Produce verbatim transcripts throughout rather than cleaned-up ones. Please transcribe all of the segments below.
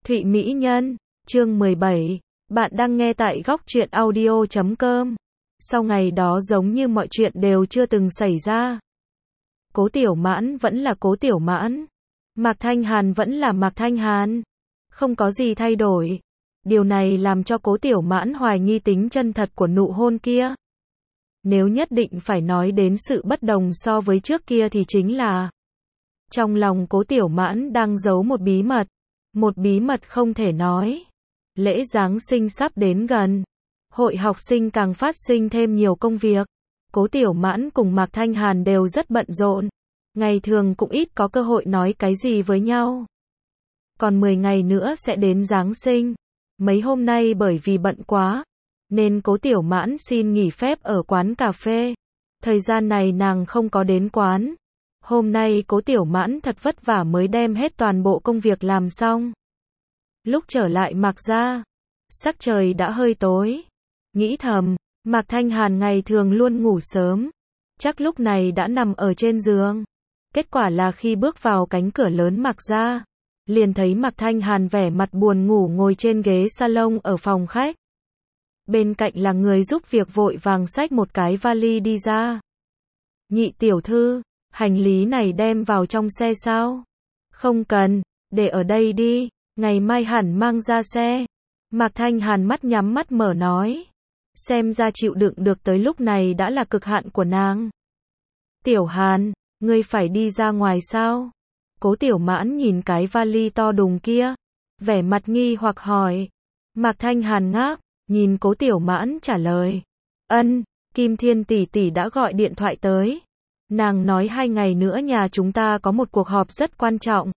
Thụy Mỹ Nhân, chương mười bảy, bạn đang nghe tại góc truyện audio chấm com. Sau ngày đó giống như mọi chuyện đều chưa từng xảy ra. Cố Tiểu Mãn vẫn là Cố Tiểu Mãn. Mạc Thanh Hàn vẫn là Mạc Thanh Hàn. Không có gì thay đổi. Điều này làm cho Cố Tiểu Mãn hoài nghi tính chân thật của nụ hôn kia. Nếu nhất định phải nói đến sự bất đồng so với trước kia thì chính là trong lòng Cố Tiểu Mãn đang giấu một bí mật. Một bí mật không thể nói. Lễ Giáng sinh sắp đến gần. Hội học sinh càng phát sinh thêm nhiều công việc. Cố Tiểu Mãn cùng Mạc Thanh Hàn đều rất bận rộn. Ngày thường cũng ít có cơ hội nói cái gì với nhau. Còn mười ngày nữa sẽ đến Giáng sinh. Mấy hôm nay bởi vì bận quá, nên Cố Tiểu Mãn xin nghỉ phép ở quán cà phê. Thời gian này nàng không có đến quán. Hôm nay Cố Tiểu Mãn thật vất vả mới đem hết toàn bộ công việc làm xong. Lúc trở lại Mạc gia, sắc trời đã hơi tối. Nghĩ thầm, Mạc Thanh Hàn ngày thường luôn ngủ sớm, chắc lúc này đã nằm ở trên giường. Kết quả là khi bước vào cánh cửa lớn Mạc gia, liền thấy Mạc Thanh Hàn vẻ mặt buồn ngủ ngồi trên ghế salon ở phòng khách. Bên cạnh là người giúp việc vội vàng xách một cái vali đi ra. Nhị tiểu thư, hành lý này đem vào trong xe sao? Không cần, để ở đây đi, ngày mai hẳn mang ra xe. Mạc Thanh Hàn mắt nhắm mắt mở nói. Xem ra chịu đựng được tới lúc này đã là cực hạn của nàng. Tiểu Hàn, ngươi phải đi ra ngoài sao? Cố Tiểu Mãn nhìn cái vali to đùng kia, vẻ mặt nghi hoặc hỏi. Mạc Thanh Hàn ngáp, nhìn Cố Tiểu Mãn trả lời. Ân, Kim Thiên tỷ tỷ đã gọi điện thoại tới. Nàng nói hai ngày nữa nhà chúng ta có một cuộc họp rất quan trọng.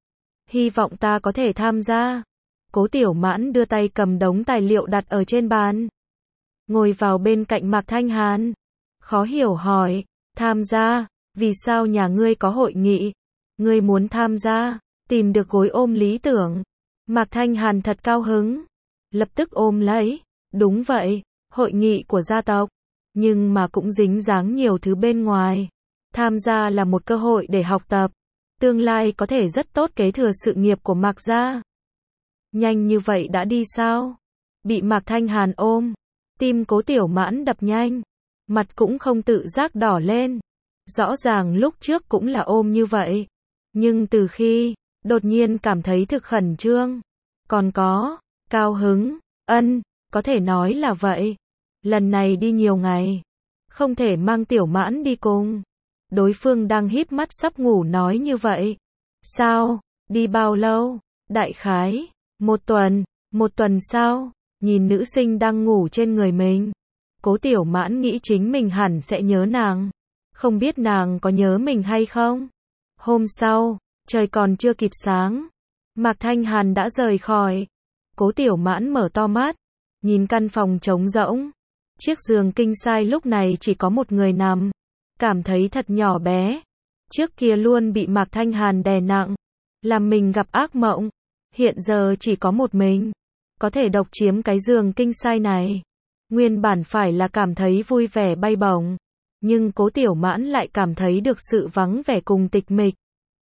Hy vọng ta có thể tham gia. Cố Tiểu Mãn đưa tay cầm đống tài liệu đặt ở trên bàn. Ngồi vào bên cạnh Mạc Thanh Hàn. Khó hiểu hỏi, tham gia, vì sao nhà ngươi có hội nghị? Ngươi muốn tham gia, tìm được gối ôm lý tưởng. Mạc Thanh Hàn thật cao hứng. Lập tức ôm lấy, đúng vậy, hội nghị của gia tộc. Nhưng mà cũng dính dáng nhiều thứ bên ngoài. Tham gia là một cơ hội để học tập. Tương lai có thể rất tốt kế thừa sự nghiệp của Mạc gia. Nhanh như vậy đã đi sao? Bị Mạc Thanh Hàn ôm. Tim Cố Tiểu Mãn đập nhanh. Mặt cũng không tự giác đỏ lên. Rõ ràng lúc trước cũng là ôm như vậy. Nhưng từ khi, đột nhiên cảm thấy thực khẩn trương. Còn có, cao hứng, ân, có thể nói là vậy. Lần này đi nhiều ngày. Không thể mang Tiểu Mãn đi cùng. Đối phương đang híp mắt sắp ngủ nói như vậy. Sao? Đi bao lâu? Đại khái, một tuần, một tuần sao? Nhìn nữ sinh đang ngủ trên người mình. Cố Tiểu Mãn nghĩ chính mình hẳn sẽ nhớ nàng. Không biết nàng có nhớ mình hay không? Hôm sau, trời còn chưa kịp sáng. Mạc Thanh Hàn đã rời khỏi. Cố Tiểu Mãn mở to mắt. Nhìn căn phòng trống rỗng. Chiếc giường king size lúc này chỉ có một người nằm. Cảm thấy thật nhỏ bé. Trước kia luôn bị Mạc Thanh Hàn đè nặng. Làm mình gặp ác mộng. Hiện giờ chỉ có một mình. Có thể độc chiếm cái giường king size này. Nguyên bản phải là cảm thấy vui vẻ bay bổng. Nhưng Cố Tiểu Mãn lại cảm thấy được sự vắng vẻ cùng tịch mịch.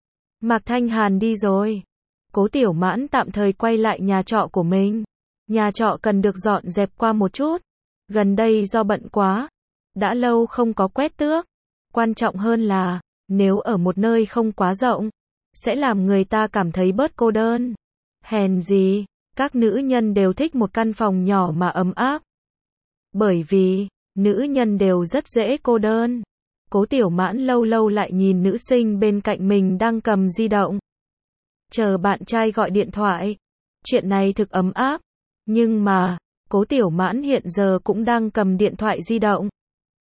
Mạc Thanh Hàn đi rồi. Cố Tiểu Mãn tạm thời quay lại nhà trọ của mình. Nhà trọ cần được dọn dẹp qua một chút. Gần đây do bận quá. Đã lâu không có quét tước. Quan trọng hơn là, nếu ở một nơi không quá rộng, sẽ làm người ta cảm thấy bớt cô đơn. Hèn gì, các nữ nhân đều thích một căn phòng nhỏ mà ấm áp. Bởi vì, nữ nhân đều rất dễ cô đơn. Cố Tiểu Mãn lâu lâu lại nhìn nữ sinh bên cạnh mình đang cầm di động. Chờ bạn trai gọi điện thoại. Chuyện này thực ấm áp. Nhưng mà, Cố Tiểu Mãn hiện giờ cũng đang cầm điện thoại di động.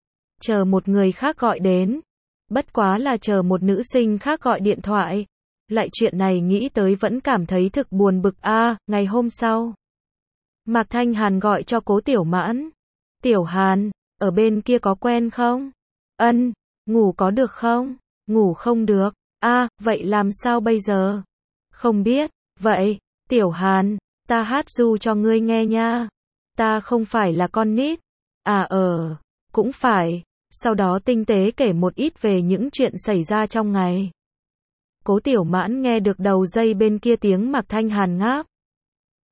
Chờ một người khác gọi đến. Bất quá là chờ một nữ sinh khác gọi điện thoại. Lại chuyện này nghĩ tới vẫn cảm thấy thực buồn bực a. À, ngày hôm sau, Mạc Thanh Hàn gọi cho Cố Tiểu Mãn. Tiểu Hàn, ở bên kia có quen không? Ân, ngủ có được không? Ngủ không được. A, à, vậy làm sao bây giờ? Không biết. Vậy, Tiểu Hàn, ta hát ru cho ngươi nghe nha. Ta không phải là con nít. À ờ, cũng phải. Sau đó tinh tế kể một ít về những chuyện xảy ra trong ngày. Cố Tiểu Mãn nghe được đầu dây bên kia tiếng Mạc Thanh Hàn ngáp.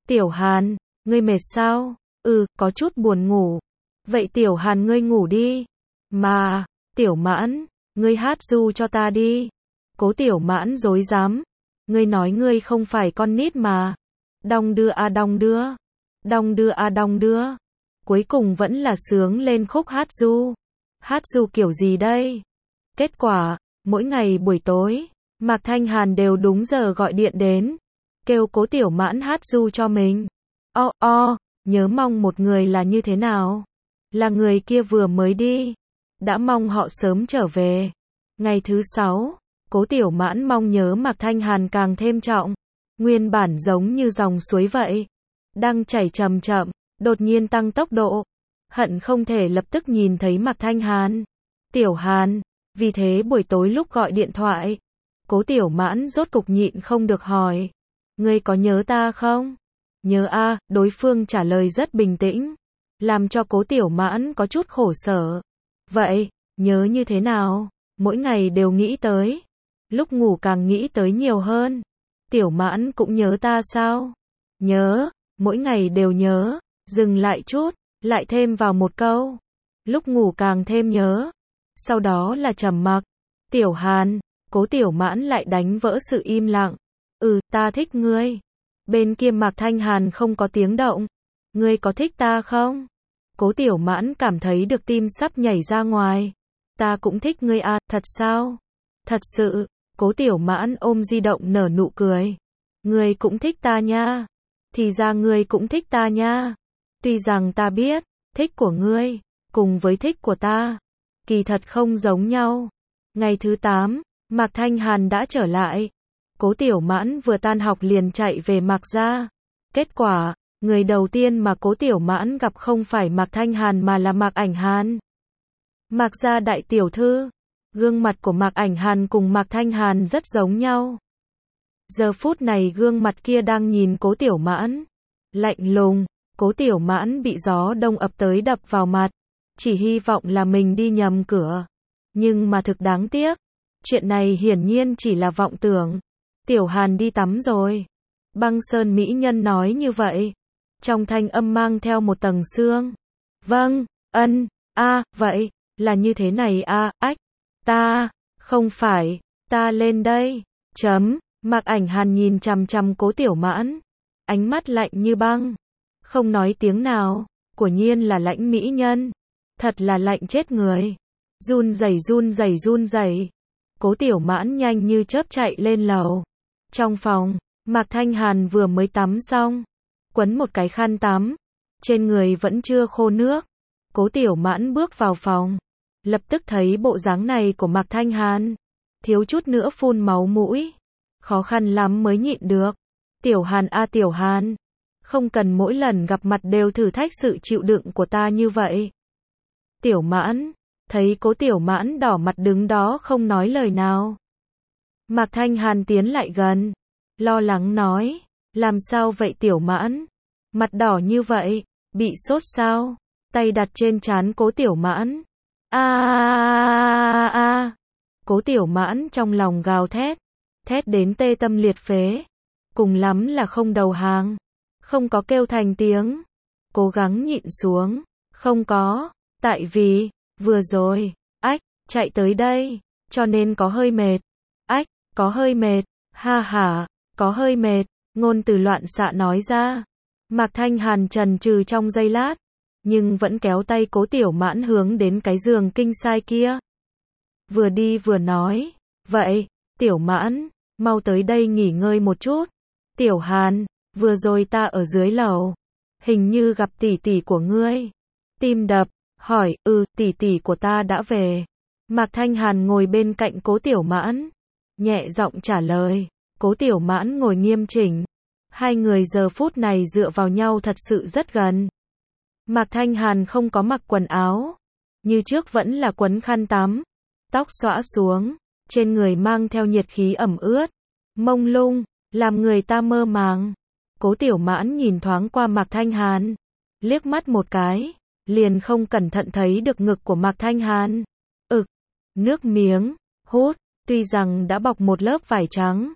Tiểu Hàn, ngươi mệt sao? Ừ, có chút buồn ngủ. Vậy Tiểu Hàn ngươi ngủ đi. Mà, Tiểu Mãn, ngươi hát ru cho ta đi. Cố Tiểu Mãn rối rắm. Ngươi nói ngươi không phải con nít mà. Đong đưa a đong đưa. Đong đưa a đong đưa. Cuối cùng vẫn là sướng lên khúc hát ru. Hát ru kiểu gì đây? Kết quả, mỗi ngày buổi tối, Mạc Thanh Hàn đều đúng giờ gọi điện đến, kêu Cố Tiểu Mãn hát ru cho mình. O o, nhớ mong một người là như thế nào? Là người kia vừa mới đi, đã mong họ sớm trở về. Ngày thứ sáu, Cố Tiểu Mãn mong nhớ Mạc Thanh Hàn càng thêm trọng, nguyên bản giống như dòng suối vậy, đang chảy chậm chậm, đột nhiên tăng tốc độ, hận không thể lập tức nhìn thấy Mạc Thanh Hàn. Tiểu Hàn, vì thế buổi tối lúc gọi điện thoại, Cố Tiểu Mãn rốt cục nhịn không được hỏi, ngươi có nhớ ta không? Nhớ a, đối phương trả lời rất bình tĩnh, làm cho Cố Tiểu Mãn có chút khổ sở. Vậy, nhớ như thế nào? Mỗi ngày đều nghĩ tới, lúc ngủ càng nghĩ tới nhiều hơn. Tiểu Mãn cũng nhớ ta sao? Nhớ, mỗi ngày đều nhớ. Dừng lại chút, lại thêm vào một câu. Lúc ngủ càng thêm nhớ. Sau đó là trầm mặc. Tiểu Hàn, Cố Tiểu Mãn lại đánh vỡ sự im lặng. Ừ, ta thích ngươi. Bên kia Mạc Thanh Hàn không có tiếng động. Ngươi có thích ta không? Cố Tiểu Mãn cảm thấy được tim sắp nhảy ra ngoài. Ta cũng thích ngươi à, thật sao? Thật sự, Cố Tiểu Mãn ôm di động nở nụ cười. Ngươi cũng thích ta nha. Thì ra ngươi cũng thích ta nha. Tuy rằng ta biết, thích của ngươi, cùng với thích của ta, kỳ thật không giống nhau. Ngày thứ tám, Mạc Thanh Hàn đã trở lại. Cố Tiểu Mãn vừa tan học liền chạy về Mạc gia. Kết quả, người đầu tiên mà Cố Tiểu Mãn gặp không phải Mạc Thanh Hàn mà là Mạc Ảnh Hàn. Mạc gia đại tiểu thư. Gương mặt của Mạc Ảnh Hàn cùng Mạc Thanh Hàn rất giống nhau. Giờ phút này gương mặt kia đang nhìn Cố Tiểu Mãn. Lạnh lùng, Cố Tiểu Mãn bị gió đông ập tới đập vào mặt. Chỉ hy vọng là mình đi nhầm cửa. Nhưng mà thực đáng tiếc. Chuyện này hiển nhiên chỉ là vọng tưởng. Tiểu Hàn đi tắm rồi. Băng Sơn mỹ nhân nói như vậy. Trong thanh âm mang theo một tầng sương. Vâng, ân, a, vậy, là như thế này a, ách. Ta, không phải, ta lên đây. Chấm, Mạc Ảnh Hàn nhìn chằm chằm Cố Tiểu Mãn. Ánh mắt lạnh như băng. Không nói tiếng nào. Quả nhiên là lãnh mỹ nhân. Thật là lạnh chết người. Run rẩy run rẩy run rẩy. Cố Tiểu Mãn nhanh như chớp chạy lên lầu. Trong phòng, Mạc Thanh Hàn vừa mới tắm xong, quấn một cái khăn tắm, trên người vẫn chưa khô nước. Cố Tiểu Mãn bước vào phòng, lập tức thấy bộ dáng này của Mạc Thanh Hàn, thiếu chút nữa phun máu mũi, khó khăn lắm mới nhịn được. Tiểu Hàn a Tiểu Hàn, không cần mỗi lần gặp mặt đều thử thách sự chịu đựng của ta như vậy. Tiểu Mãn, thấy Cố Tiểu Mãn đỏ mặt đứng đó không nói lời nào. Mạc Thanh Hàn tiến lại gần, lo lắng nói, làm sao vậy Tiểu Mãn? Mặt đỏ như vậy, bị sốt sao? Tay đặt trên trán Cố Tiểu Mãn. A a a. Cố Tiểu Mãn trong lòng gào thét, thét đến tê tâm liệt phế, cùng lắm là không đầu hàng, không có kêu thành tiếng, cố gắng nhịn xuống, không có, tại vì vừa rồi, ách, chạy tới đây, cho nên có hơi mệt. Ách, có hơi mệt, ha ha, có hơi mệt, ngôn từ loạn xạ nói ra. Mạc Thanh Hàn chần chừ trong giây lát, nhưng vẫn kéo tay Cố Tiểu Mãn hướng đến cái giường kinh sai kia. Vừa đi vừa nói, vậy, Tiểu Mãn, mau tới đây nghỉ ngơi một chút. Tiểu Hàn, vừa rồi ta ở dưới lầu, hình như gặp tỷ tỷ của ngươi. Tim đập, hỏi, ừ, tỷ tỷ của ta đã về. Mạc Thanh Hàn ngồi bên cạnh Cố Tiểu Mãn, nhẹ giọng trả lời. Cố Tiểu Mãn ngồi nghiêm chỉnh. Hai người giờ phút này dựa vào nhau thật sự rất gần. Mạc Thanh Hàn không có mặc quần áo, như trước vẫn là quấn khăn tắm, tóc xõa xuống, trên người mang theo nhiệt khí ẩm ướt, mông lung, làm người ta mơ màng. Cố Tiểu Mãn nhìn thoáng qua Mạc Thanh Hàn, liếc mắt một cái, liền không cẩn thận thấy được ngực của Mạc Thanh Hàn. Ực, nước miếng, hút, tuy rằng đã bọc một lớp vải trắng,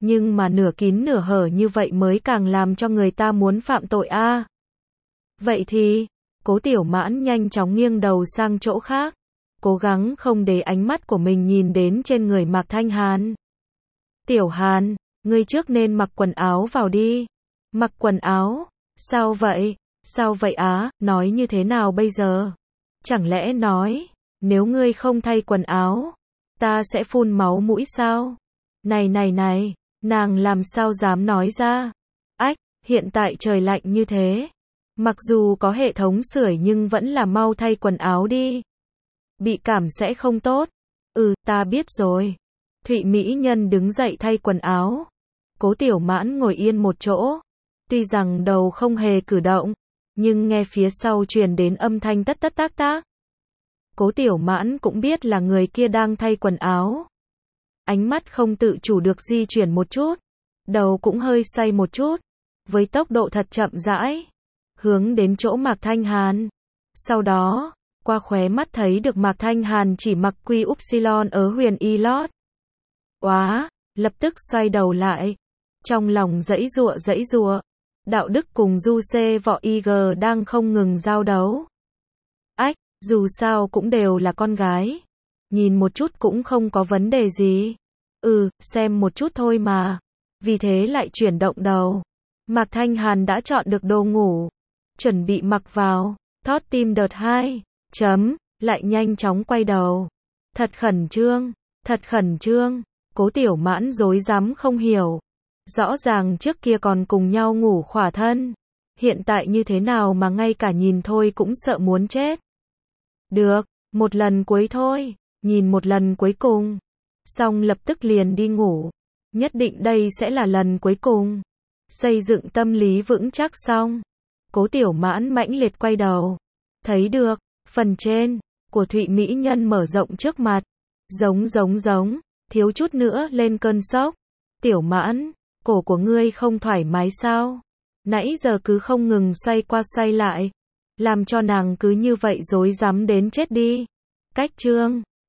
Nhưng mà nửa kín nửa hở như vậy mới càng làm cho người ta muốn phạm tội a. À. Vậy thì, Cố Tiểu Mãn nhanh chóng nghiêng đầu sang chỗ khác, cố gắng không để ánh mắt của mình nhìn đến trên người Mạc Thanh Hàn. Tiểu Hàn, ngươi trước nên mặc quần áo vào đi. Mặc quần áo? Sao vậy? Sao vậy á? Nói như thế nào bây giờ? Chẳng lẽ nói, nếu ngươi không thay quần áo, ta sẽ phun máu mũi sao? Này này này, nàng làm sao dám nói ra? Ách, hiện tại trời lạnh như thế. Mặc dù có hệ thống sưởi nhưng vẫn là mau thay quần áo đi. Bị cảm sẽ không tốt. Ừ, ta biết rồi. Thụy Mỹ Nhân đứng dậy thay quần áo. Cố Tiểu Mãn ngồi yên một chỗ. Tuy rằng đầu không hề cử động, nhưng nghe phía sau truyền đến âm thanh tất tất tác tác. Cố Tiểu Mãn cũng biết là người kia đang thay quần áo. Ánh mắt không tự chủ được di chuyển một chút. Đầu cũng hơi xoay một chút. Với tốc độ thật chậm rãi. Hướng đến chỗ Mạc Thanh Hàn. Sau đó, qua khóe mắt thấy được Mạc Thanh Hàn chỉ mặc quy upsilon ở Huyền Y Lót. Oá, lập tức xoay đầu lại. Trong lòng giãy giụa giãy giụa. Đạo Đức cùng Du Xê Võ i giê đang không ngừng giao đấu. Ách, dù sao cũng đều là con gái. Nhìn một chút cũng không có vấn đề gì. Ừ, xem một chút thôi mà. Vì thế lại chuyển động đầu. Mạc Thanh Hàn đã chọn được đồ ngủ. Chuẩn bị mặc vào. Thót tim đợt hai. Chấm, lại nhanh chóng quay đầu. Thật khẩn trương, thật khẩn trương. Cố Tiểu Mãn rối rắm không hiểu. Rõ ràng trước kia còn cùng nhau ngủ khỏa thân. Hiện tại như thế nào mà ngay cả nhìn thôi cũng sợ muốn chết. Được, một lần cuối thôi. Nhìn một lần cuối cùng. Xong lập tức liền đi ngủ. Nhất định đây sẽ là lần cuối cùng. Xây dựng tâm lý vững chắc xong. Cố Tiểu Mãn mãnh liệt quay đầu. Thấy được, phần trên, của Thụy Mỹ Nhân mở rộng trước mặt. Giống giống giống, thiếu chút nữa lên cơn sốc. Tiểu Mãn, cổ của ngươi không thoải mái sao? Nãy giờ cứ không ngừng xoay qua xoay lại. Làm cho nàng cứ như vậy rối rắm đến chết đi. Cách chương